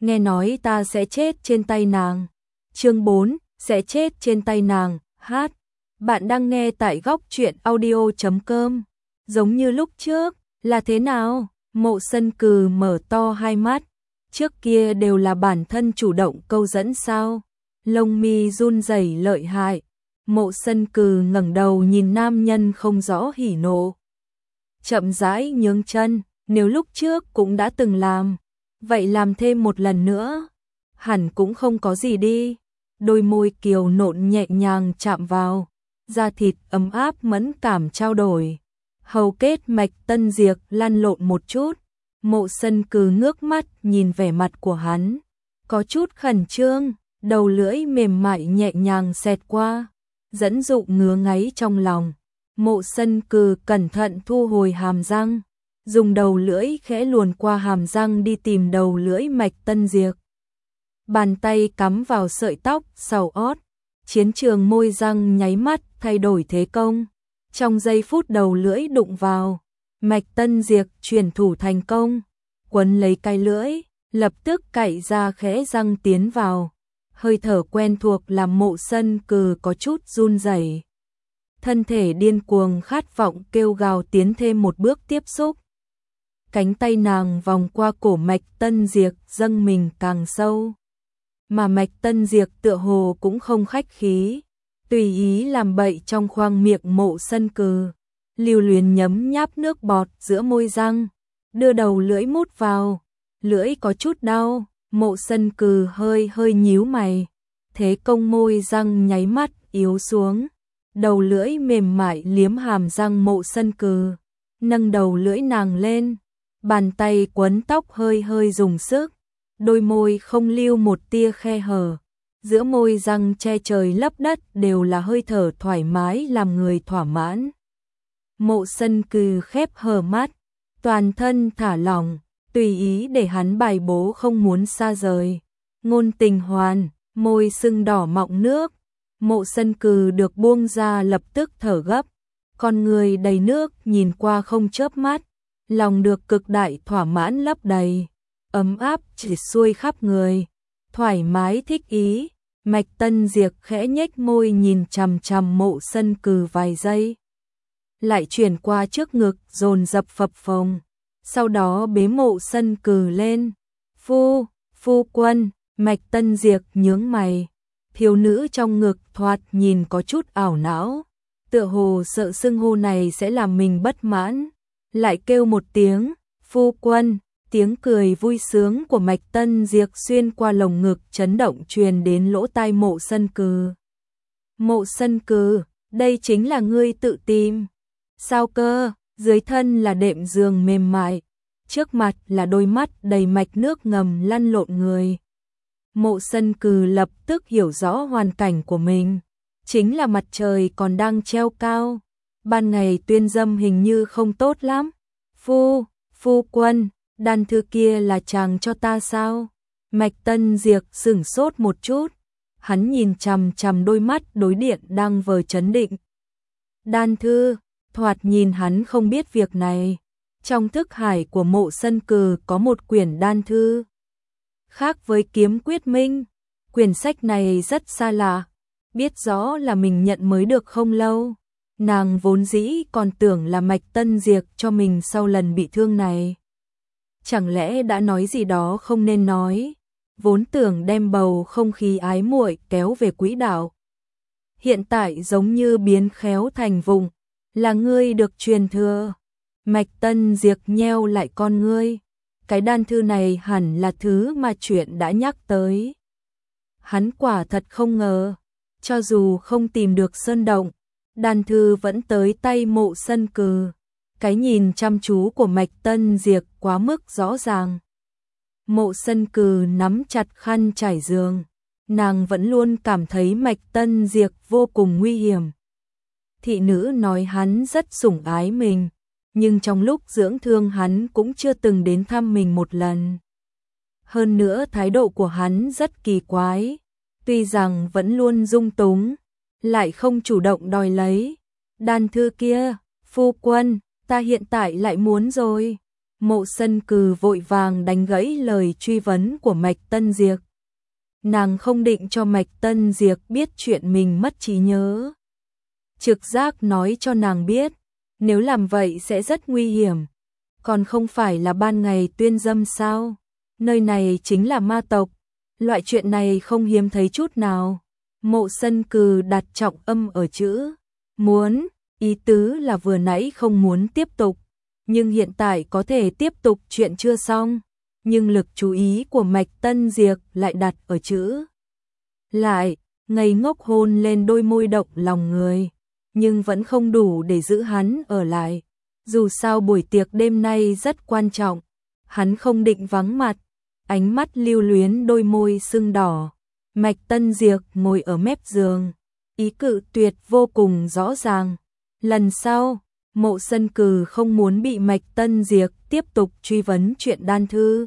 nghe nói ta sẽ chết trên tay nàng. Chương 4, sẽ chết trên tay nàng, hát. Bạn đang nghe tại góc truyện audio.com. Giống như lúc trước, là thế nào? Mộ Sân Cừ mở to hai mắt. Trước kia đều là bản thân chủ động câu dẫn sao? Lông mi run rẩy lợi hại. Mộ Sân Cừ ngẩng đầu nhìn nam nhân không rõ hỉ nộ. Chậm rãi nhướng chân, nếu lúc trước cũng đã từng làm, vậy làm thêm một lần nữa. Hẳn cũng không có gì đi. Đôi môi kiều nộn nhẹ nhàng chạm vào, da thịt ấm áp mẫn cảm trao đổi. Hầu kết mạch tân diệt lăn lộn một chút. Mộ Sân Cừ ngước mắt nhìn vẻ mặt của hắn, có chút khẩn trương, đầu lưỡi mềm mại nhẹ nhàng xẹt qua, dẫn dụ ngứa ngáy trong lòng. Mộ Sân Cừ cẩn thận thu hồi hàm răng, dùng đầu lưỡi khẽ luồn qua hàm răng đi tìm đầu lưỡi mạch tân diệt. Bàn tay cắm vào sợi tóc sau ót, chiến trường môi răng nháy mắt thay đổi thế công. Trong giây phút đầu lưỡi đụng vào, mạch tân diệt chuyển thủ thành công, quấn lấy cái lưỡi, lập tức cạy ra khẽ răng tiến vào. Hơi thở quen thuộc làm Mộ Sân Cừ có chút run rẩy. Thân thể điên cuồng khát vọng kêu gào tiến thêm một bước tiếp xúc. Cánh tay nàng vòng qua cổ mạch tân diệt dâng mình càng sâu. Mà mạch tân diệt tựa hồ cũng không khách khí, tùy ý làm bậy trong khoang miệng Mộ Sân Cừ, lưu luyến nhấm nháp nước bọt giữa môi răng, đưa đầu lưỡi mút vào, lưỡi có chút đau. Mộ Sân Cừ hơi nhíu mày, thế công môi răng nháy mắt yếu xuống, đầu lưỡi mềm mại liếm hàm răng Mộ Sân Cừ, nâng đầu lưỡi nàng lên, bàn tay quấn tóc hơi dùng sức, đôi môi không lưu một tia khe hở, giữa môi răng che trời lấp đất đều là hơi thở thoải mái làm người thỏa mãn. Mộ Sân Cừ khép hờ mắt, toàn thân thả lỏng, tùy ý để hắn bài bố không muốn xa rời. Ngôn tình hoàn, môi sưng đỏ mọng nước. Mộ Sân Cừ được buông ra lập tức thở gấp, con người đầy nước nhìn qua không chớp mắt, lòng được cực đại thỏa mãn lấp đầy, ấm áp chỉ xuôi khắp người, thoải mái thích ý. Mạch tân diệt khẽ nhếch môi nhìn chằm chằm Mộ Sân Cừ vài giây, lại chuyển qua trước ngực dồn dập phập phồng. Sau đó bế Mộ Sân Cừ lên. Phu quân. Mạch tân diệt nhướng mày, thiếu nữ trong ngực thoạt nhìn có chút ảo não, tựa hồ sợ xưng hô này sẽ làm mình bất mãn, lại kêu một tiếng phu quân. Tiếng cười vui sướng của mạch tân diệt xuyên qua lồng ngực chấn động truyền đến lỗ tai Mộ Sân Cừ. Mộ Sân Cừ, đây chính là ngươi tự tìm. Sao cơ? Dưới thân là đệm giường mềm mại, trước mặt là đôi mắt đầy mạch nước ngầm lăn lộn người. Mộ Sân Cừ lập tức hiểu rõ hoàn cảnh của mình, chính là mặt trời còn đang treo cao, ban ngày tuyên dâm hình như không tốt lắm. Phu quân, đan thư kia là chàng cho ta sao? Mạch tân diệt sửng sốt một chút, hắn nhìn chằm chằm đôi mắt đối điện đang vờ chấn định. Đan thư, thoạt nhìn hắn không biết việc này. Trong thức hải của Mộ Sân Cừ có một quyển đan thư. Khác với Kiếm Quyết Minh, quyển sách này rất xa lạ, biết rõ là mình nhận mới được không lâu. Nàng vốn dĩ còn tưởng là Mạch tân diệt cho mình sau lần bị thương này. Chẳng lẽ đã nói gì đó không nên nói, vốn tưởng đem bầu không khí ái muội kéo về quỹ đạo. Hiện tại giống như biến khéo thành vụng, là ngươi được truyền thừa. Mạch tân diệt nheo lại con ngươi, cái đan thư này hẳn là thứ mà chuyện đã nhắc tới. Hắn quả thật không ngờ, cho dù không tìm được sơn động, đan thư vẫn tới tay Mộ Sân Cừ. Cái nhìn chăm chú của mạch tân diệt quá mức rõ ràng. Mộ Sân Cừ nắm chặt khăn trải giường, nàng vẫn luôn cảm thấy mạch tân diệt vô cùng nguy hiểm. Thị nữ nói hắn rất sủng ái mình, nhưng trong lúc dưỡng thương hắn cũng chưa từng đến thăm mình một lần. Hơn nữa thái độ của hắn rất kỳ quái, tuy rằng vẫn luôn dung túng, lại không chủ động đòi lấy. Đan thư kia, phu quân, ta hiện tại lại muốn rồi. Mộ Sân Cừ vội vàng đánh gãy lời truy vấn của Mạch Tân Diệp. Nàng không định cho Mạch Tân Diệp biết chuyện mình mất trí nhớ. Trực giác nói cho nàng biết, nếu làm vậy sẽ rất nguy hiểm. Còn không phải là ban ngày tuyên dâm sao? Nơi này chính là ma tộc. Loại chuyện này không hiếm thấy chút nào. Mộ Sân Cừ đặt trọng âm ở chữ muốn, ý tứ là vừa nãy không muốn tiếp tục, nhưng hiện tại có thể tiếp tục, chuyện chưa xong. Nhưng lực chú ý của Mạch Tân Diệp lại đặt ở chữ lại, ngây ngốc hôn lên đôi môi động lòng người, nhưng vẫn không đủ để giữ hắn ở lại. Dù sao buổi tiệc đêm nay rất quan trọng, hắn không định vắng mặt. Ánh mắt lưu luyến đôi môi sưng đỏ. Mạch Tân Diệp ngồi ở mép giường, ý cự tuyệt vô cùng rõ ràng. Lần sau, Mộ Sân Cừ không muốn bị Mạch Tân Diệp tiếp tục truy vấn chuyện đan thư.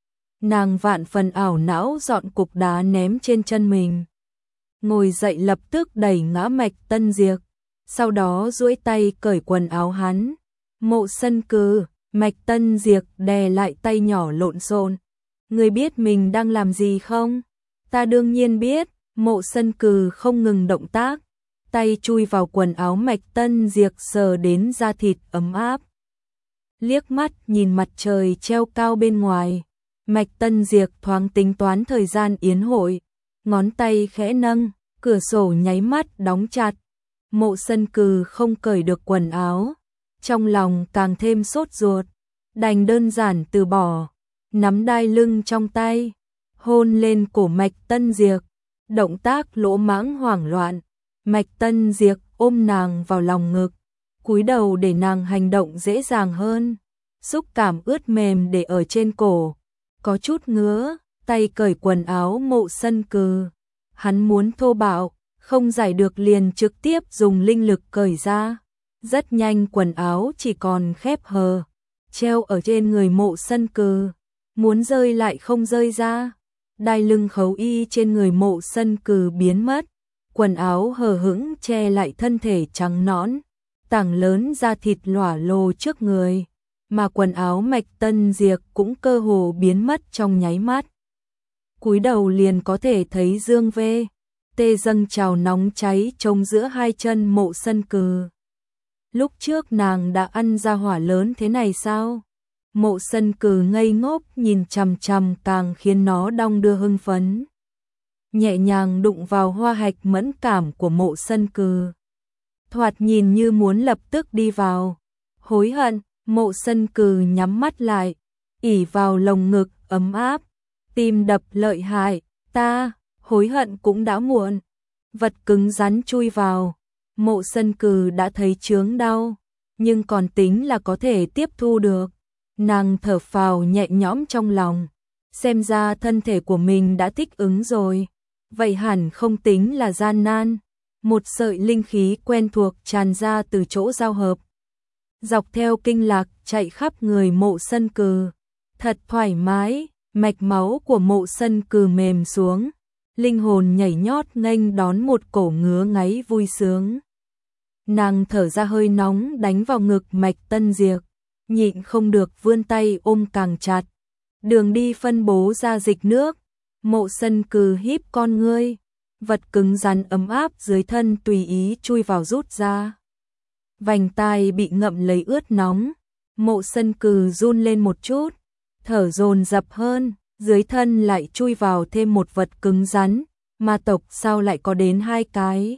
Nàng vạn phần ảo não dọn cục đá ném trên chân mình. Ngồi dậy lập tức đẩy ngã Mạch Tân Diệp, sau đó duỗi tay cởi quần áo hắn. Mộ Sân Cừ, Mạch Tân Diệp đè lại tay nhỏ lộn xộn. Ngươi biết mình đang làm gì không? Ta đương nhiên biết. Mộ Sân Cừ không ngừng động tác, tay chui vào quần áo Mạch Tân Diệp sờ đến da thịt ấm áp. Liếc mắt nhìn mặt trời treo cao bên ngoài, Mạch Tân Diệp thoáng tính toán thời gian yến hội, ngón tay khẽ nâng, cửa sổ nháy mắt đóng chặt. Mộ Sân Cừ không cởi được quần áo, trong lòng càng thêm sốt ruột, đành đơn giản từ bỏ, nắm đai lưng trong tay, hôn lên cổ Mạch Tân Diệp, động tác lỗ mãng hoảng loạn. Mạch Tân Diệp ôm nàng vào lòng ngực, cúi đầu để nàng hành động dễ dàng hơn, xúc cảm ướt mềm để ở trên cổ, có chút ngứa, tay cởi quần áo Mộ Sân Cừ. Hắn muốn thô bạo, không giải được liền trực tiếp dùng linh lực cởi ra. Rất nhanh quần áo chỉ còn khép hờ, treo ở trên người Mộ Sân Cừ, muốn rơi lại không rơi ra. Đai lưng khấu y trên người Mộ Sân Cừ biến mất, quần áo hờ hững che lại thân thể trắng nõn, tảng lớn da thịt lỏa lồ trước người, mà quần áo Mạch Tân Diệp cũng cơ hồ biến mất trong nháy mắt. Cúi đầu liền có thể thấy dương vê, tê dâng trào nóng cháy trông giữa hai chân Mộ Sân Cừ. Lúc trước nàng đã ăn ra hỏa lớn thế này sao? Mộ Sân Cừ ngây ngốc nhìn chằm chằm càng khiến nó đong đưa hưng phấn. Nhẹ nhàng đụng vào hoa hạch mẫn cảm của Mộ Sân Cừ. Thoạt nhìn như muốn lập tức đi vào. Hối hận, Mộ Sân Cừ nhắm mắt lại, ỉ vào lồng ngực ấm áp, tim đập lợi hại. Ta, hối hận cũng đã muộn. Vật cứng rắn chui vào. Mộ Sân Cừ đã thấy chướng đau, nhưng còn tính là có thể tiếp thu được. Nàng thở phào nhẹ nhõm trong lòng, xem ra thân thể của mình đã thích ứng rồi, vậy hẳn không tính là gian nan. Một sợi linh khí quen thuộc tràn ra từ chỗ giao hợp, dọc theo kinh lạc chạy khắp người Mộ Sân Cừ, thật thoải mái. Mạch máu của Mộ Sân Cừ mềm xuống, linh hồn nhảy nhót nghênh đón một cổ ngứa ngáy vui sướng. Nàng thở ra hơi nóng đánh vào ngực Mạch Tân Diệp, nhịn không được vươn tay ôm càng chặt. Đường đi phân bố ra dịch nước, Mộ Sân Cừ híp con ngươi, vật cứng rắn ấm áp dưới thân tùy ý chui vào rút ra. Vành tai bị ngậm lấy ướt nóng, Mộ Sân Cừ run lên một chút, thở dồn dập hơn, dưới thân lại chui vào thêm một vật cứng rắn, ma tộc sao lại có đến hai cái.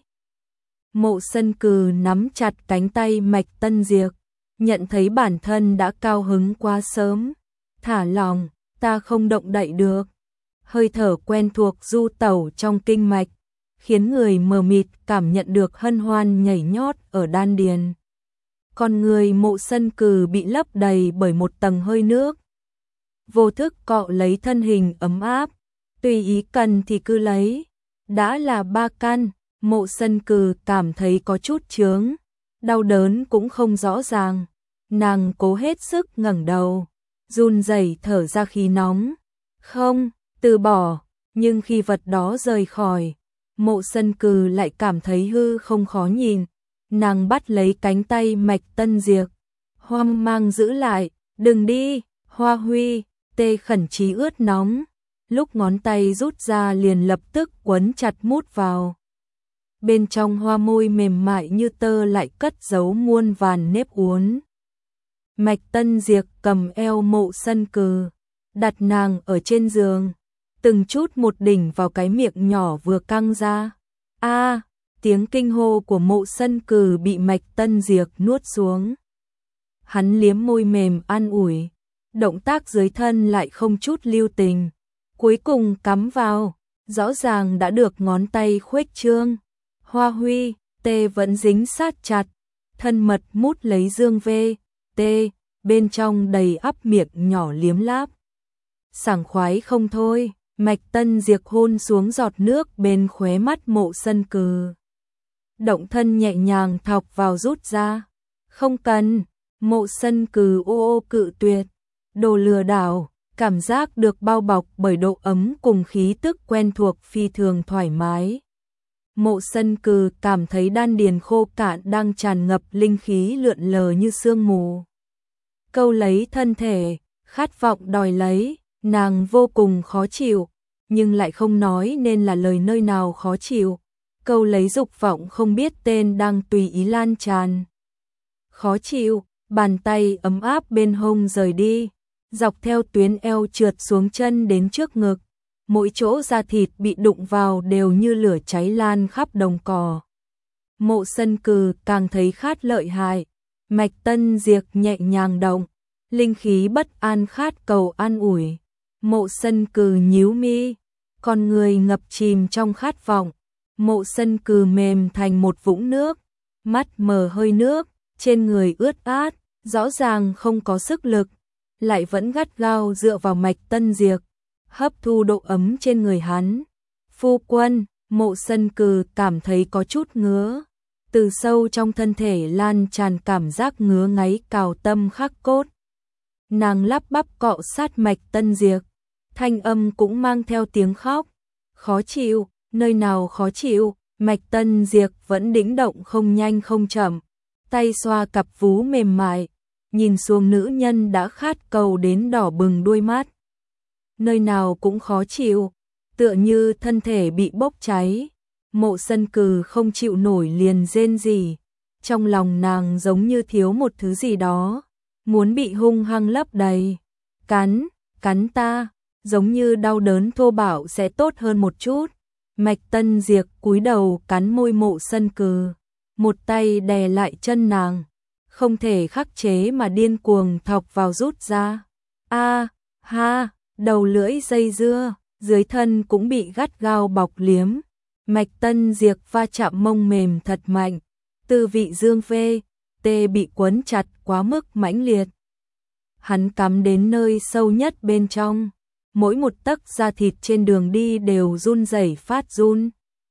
Mộ Sân Cừ nắm chặt cánh tay Mạch Tân Diệp, nhận thấy bản thân đã cao hứng quá sớm. Thả lòng, ta không động đậy được. Hơi thở quen thuộc du tẩu trong kinh mạch, khiến người mờ mịt cảm nhận được hân hoan nhảy nhót ở đan điền. Con người Mộ Sân Cừ bị lấp đầy bởi một tầng hơi nước. Vô thức cọ lấy thân hình ấm áp, tùy ý cần thì cứ lấy. Đã là 3 căn, Mộ Sân Cừ cảm thấy có chút chướng, đau đớn cũng không rõ ràng. Nàng cố hết sức ngẩng đầu, run rẩy thở ra khí nóng. Không, từ bỏ, nhưng khi vật đó rời khỏi, Mộ Sân Cừ lại cảm thấy hư không khó nhìn. Nàng bắt lấy cánh tay Mạch Tân Diệp, hoang mang giữ lại, đừng đi. Hoa Huy, tê khẩn trí ướt nóng, lúc ngón tay rút ra liền lập tức quấn chặt mút vào. Bên trong hoa môi mềm mại như tơ lại cất giấu muôn vàn nếp uốn. Mạch Tân Diệp cầm eo Mộ Sân Cừ, đặt nàng ở trên giường, từng chút một đỉnh vào cái miệng nhỏ vừa căng ra. A, tiếng kinh hô của Mộ Sân Cừ bị Mạch Tân Diệp nuốt xuống. Hắn liếm môi mềm an ủi, động tác dưới thân lại không chút lưu tình, cuối cùng cắm vào, rõ ràng đã được ngón tay khuếch trương. Hoa Huy, tê vẫn dính sát chặt, thân mật mút lấy dương vê, tê, bên trong đầy ắp miệng nhỏ liếm láp. Sảng khoái không thôi, Mạch Tân Diệp hôn xuống giọt nước bên khóe mắt Mộ Sân Cừ. Động thân nhẹ nhàng thọc vào rút ra. Không cần, Mộ Sân Cừ ô ô cự tuyệt. Đồ lừa đảo, cảm giác được bao bọc bởi độ ấm cùng khí tức quen thuộc phi thường thoải mái. Mộ Sân Cừ cảm thấy đan điền khô cạn đang tràn ngập linh khí lượn lờ như sương mù. Câu lấy thân thể, khát vọng đòi lấy, nàng vô cùng khó chịu, nhưng lại không nói nên là lời nơi nào khó chịu. Câu lấy dục vọng không biết tên đang tùy ý lan tràn. Khó chịu, bàn tay ấm áp bên hông rời đi, dọc theo tuyến eo trượt xuống chân đến trước ngực. Mỗi chỗ da thịt bị đụng vào đều như lửa cháy lan khắp đồng cỏ. Mộ Sân Cừ càng thấy khát lợi hại. Mạch Tân Diệp nhẹ nhàng động, linh khí bất an khát cầu an ủi. Mộ Sân Cừ nhíu mi, con người ngập chìm trong khát vọng. Mộ Sân Cừ mềm thành một vũng nước, mắt mờ hơi nước, trên người ướt át, rõ ràng không có sức lực, lại vẫn gắt gao dựa vào Mạch Tân Diệp, hấp thu độ ấm trên người hắn. Phu quân, Mộ Sân Cừ cảm thấy có chút ngứa, từ sâu trong thân thể lan tràn cảm giác ngứa ngáy cào tâm khắc cốt. Nàng lắp bắp cọ sát Mạch Tân Diệp, thanh âm cũng mang theo tiếng khóc. Khó chịu, nơi nào khó chịu? Mạch Tân Diệp vẫn đĩnh động không nhanh không chậm, tay xoa cặp vú mềm mại, nhìn xuống nữ nhân đã khát cầu đến đỏ bừng đôi mắt. Nơi nào cũng khó chịu, tựa như thân thể bị bốc cháy. Mộ Sân Cừ không chịu nổi liền rên rỉ, trong lòng nàng giống như thiếu một thứ gì đó, muốn bị hung hăng lấp đầy. Cắn ta, giống như đau đớn thô bạo sẽ tốt hơn một chút. Mạch Tân Diệp cúi đầu cắn môi Mộ Sân Cừ, một tay đè lại chân nàng, không thể khắc chế mà điên cuồng thọc vào rút ra. A, ha, đầu lưỡi dây dưa, dưới thân cũng bị gắt gao bọc liếm. Mạch Tân Diệp va chạm mông mềm thật mạnh, tư vị dương phê, tê bị quấn chặt quá mức mãnh liệt. Hắn cắm đến nơi sâu nhất bên trong, mỗi một tấc da thịt trên đường đi đều run rẩy phát run.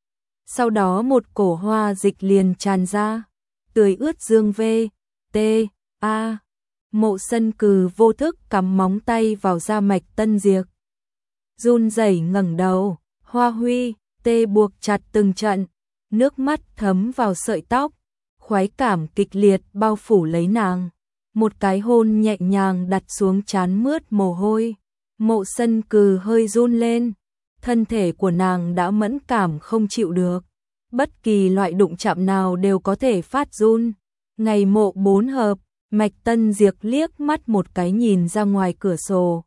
Sau đó một cổ hoa dịch liền tràn ra, tưới ướt dương vê, tê, a. Mộ Sân Cừ vô thức cắm móng tay vào da Mạch Tân Diệp. Run rẩy ngẩng đầu, Hoa Huy, tê buộc chặt từng trận, nước mắt thấm vào sợi tóc, khoái cảm kịch liệt bao phủ lấy nàng. Một cái hôn nhẹ nhàng đặt xuống trán mướt mồ hôi. Mộ Sân Cừ hơi run lên, thân thể của nàng đã mẫn cảm không chịu được. Bất kỳ loại đụng chạm nào đều có thể phát run. Ngày mộ 4 hợp, Mạch Tân Diệp liếc mắt một cái nhìn ra ngoài cửa sổ.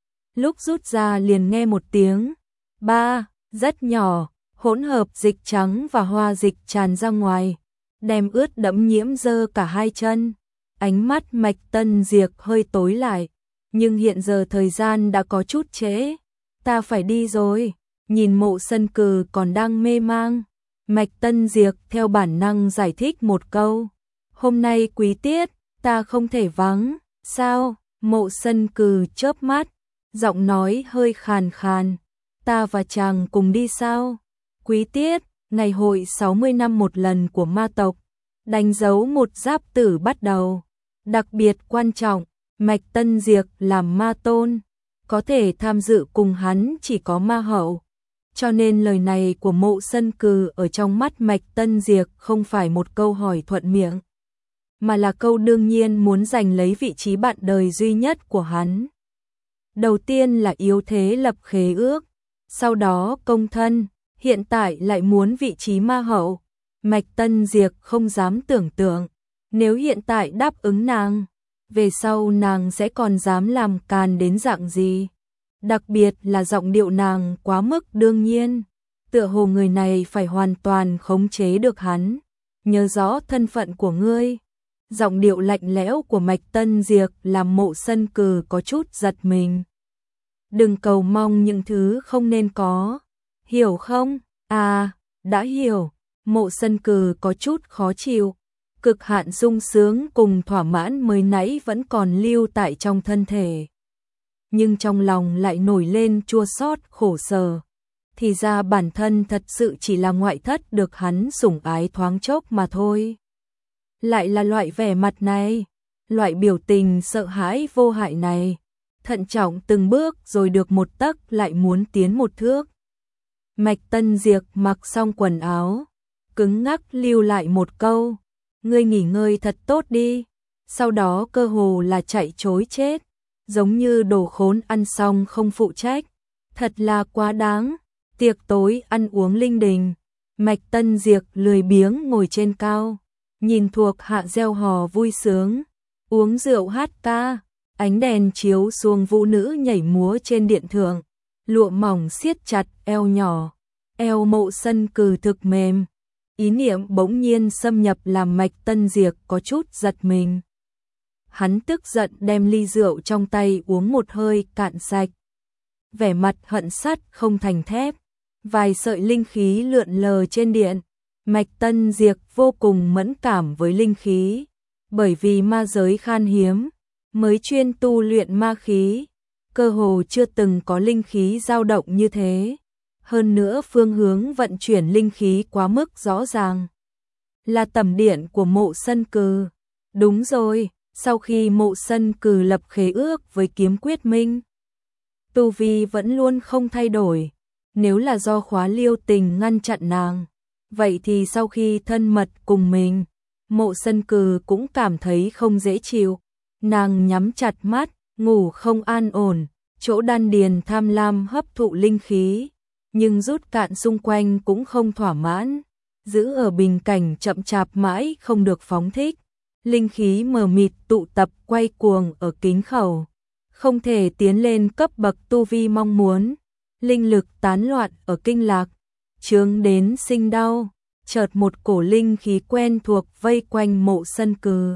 Lúc rút ra liền nghe một tiếng ba, rất nhỏ, hỗn hợp dịch trắng và hoa dịch tràn ra ngoài, đem ướt đẫm nhiễm dơ cả hai chân. Ánh mắt Mạch Tân Diệp hơi tối lại, nhưng hiện giờ thời gian đã có chút trễ. Ta phải đi rồi. Nhìn Mộ Sân Cừ còn đang mê mang, Mạch Tân Diệp theo bản năng giải thích một câu. Hôm nay quý tiết, ta không thể vắng. Sao? Mộ Sân Cừ chớp mắt, giọng nói hơi khàn khàn. Ta và chàng cùng đi sao? Quý tiết, ngày hội 60 năm một lần của ma tộc, đánh dấu một giáp tử bắt đầu. Đặc biệt quan trọng, Mạch Tân Diệp làm ma tôn, có thể tham dự cùng hắn chỉ có ma hậu. Cho nên lời này của Mộ Sân Cừ ở trong mắt Mạch Tân Diệp không phải một câu hỏi thuận miệng, mà là câu đương nhiên muốn giành lấy vị trí bạn đời duy nhất của hắn. Đầu tiên là yếu thế lập khế ước, sau đó công thân, hiện tại lại muốn vị trí ma hậu. Mạch Tân Diệp không dám tưởng tượng, nếu hiện tại đáp ứng nàng, về sau nàng sẽ còn dám làm càn đến dạng gì. Đặc biệt là giọng điệu nàng quá mức đương nhiên, tựa hồ người này phải hoàn toàn khống chế được hắn. Nhớ rõ thân phận của ngươi. Giọng điệu lạnh lẽo của Mạch Tân Diệp làm Mộ Sân Cừ có chút giật mình. Đừng cầu mong những thứ không nên có, hiểu không? À, đã hiểu. Mộ Sân Cừ có chút khó chịu, cực hạn sung sướng cùng thỏa mãn mới nãy vẫn còn lưu tại trong thân thể. Nhưng trong lòng lại nổi lên chua xót khổ sở. Thì ra bản thân thật sự chỉ là ngoại thất được hắn sủng ái thoáng chốc mà thôi. Lại là loại vẻ mặt này, loại biểu tình sợ hãi vô hại này, thận trọng từng bước rồi được một tấc lại muốn tiến một thước. Mạch Tân Diệp mặc xong quần áo, cứng ngắc lưu lại một câu, ngươi nghỉ ngơi thật tốt đi, sau đó cơ hồ là chạy trối chết, giống như đồ khốn ăn xong không phụ trách, thật là quá đáng. Tiệc tối ăn uống linh đình, Mạch Tân Diệp lười biếng ngồi trên cao, nhìn thuộc hạ reo hò vui sướng, uống rượu hát ca, ánh đèn chiếu xuống vũ nữ nhảy múa trên điện thượng, lụa mỏng siết chặt eo nhỏ, eo Mộ Sân Cừ thực mềm. Ý niệm bỗng nhiên xâm nhập làm Mạch Tân Diệp có chút giật mình. Hắn tức giận đem ly rượu trong tay uống một hơi cạn sạch. Vẻ mặt hận sắt không thành thép, vài sợi linh khí lượn lờ trên điện. Mạch Tân Diệp vô cùng mẫn cảm với linh khí, bởi vì ma giới khan hiếm, mới chuyên tu luyện ma khí, cơ hồ chưa từng có linh khí dao động như thế. Hơn nữa phương hướng vận chuyển linh khí quá mức rõ ràng. Là tẩm điện của Mộ Sân Cừ. Đúng rồi, sau khi Mộ Sân Cừ lập khế ước với Kiếm Quyết Minh, tu vi vẫn luôn không thay đổi. Nếu là do Khóa Liêu Tình ngăn chặn nàng, vậy thì sau khi thân mật cùng mình, Mộ Sân Cừ cũng cảm thấy không dễ chịu. Nàng nhắm chặt mắt, ngủ không an ổn, chỗ đan điền tham lam hấp thụ linh khí, nhưng rút cạn xung quanh cũng không thỏa mãn, giữ ở bình cảnh chậm chạp mãi không được phóng thích. Linh khí mờ mịt tụ tập quay cuồng ở kính khẩu, không thể tiến lên cấp bậc tu vi mong muốn. Linh lực tán loạn ở kinh lạc, chướng đến sinh đau. Chợt một cổ linh khí quen thuộc vây quanh Mộ Sân Cừ.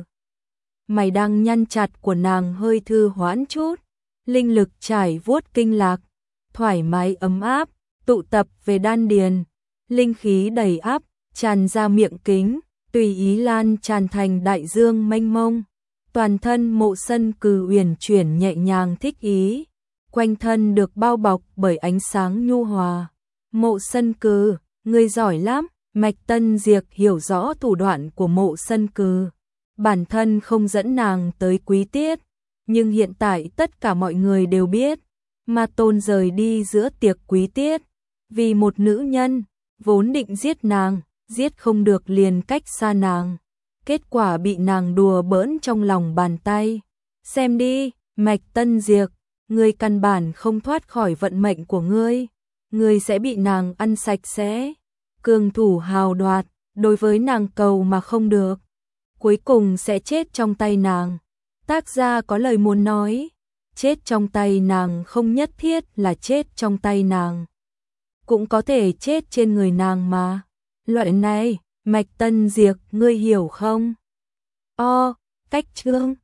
Mày đang nhăn chặt của nàng hơi thư hoãn chút, linh lực trải vuốt kinh lạc, thoải mái ấm áp, tụ tập về đan điền, linh khí đầy áp, tràn ra miệng kính, tùy ý lan tràn thành đại dương mênh mông. Toàn thân Mộ Sân Cừ uyển chuyển nhẹ nhàng thích ý, quanh thân được bao bọc bởi ánh sáng nhu hòa. Mộ Sân Cừ, ngươi giỏi lắm. Mạch Tân Diệp hiểu rõ thủ đoạn của Mộ Sân Cừ, bản thân không dẫn nàng tới quý tiết, nhưng hiện tại tất cả mọi người đều biết, Ma Tôn rời đi giữa tiệc quý tiết, vì một nữ nhân, vốn định giết nàng, giết không được liền cách xa nàng, kết quả bị nàng đùa bỡn trong lòng bàn tay. Xem đi, Mạch Tân Diệp, ngươi căn bản không thoát khỏi vận mệnh của ngươi sẽ bị nàng ăn sạch sẽ. Cường thủ hào đoạt, đối với nàng cầu mà không được, cuối cùng sẽ chết trong tay nàng. Tác gia có lời muốn nói, chết trong tay nàng không nhất thiết là chết trong tay nàng, cũng có thể chết trên người nàng mà. Loại này, Mạch Tân Diệp, ngươi hiểu không? Cách chương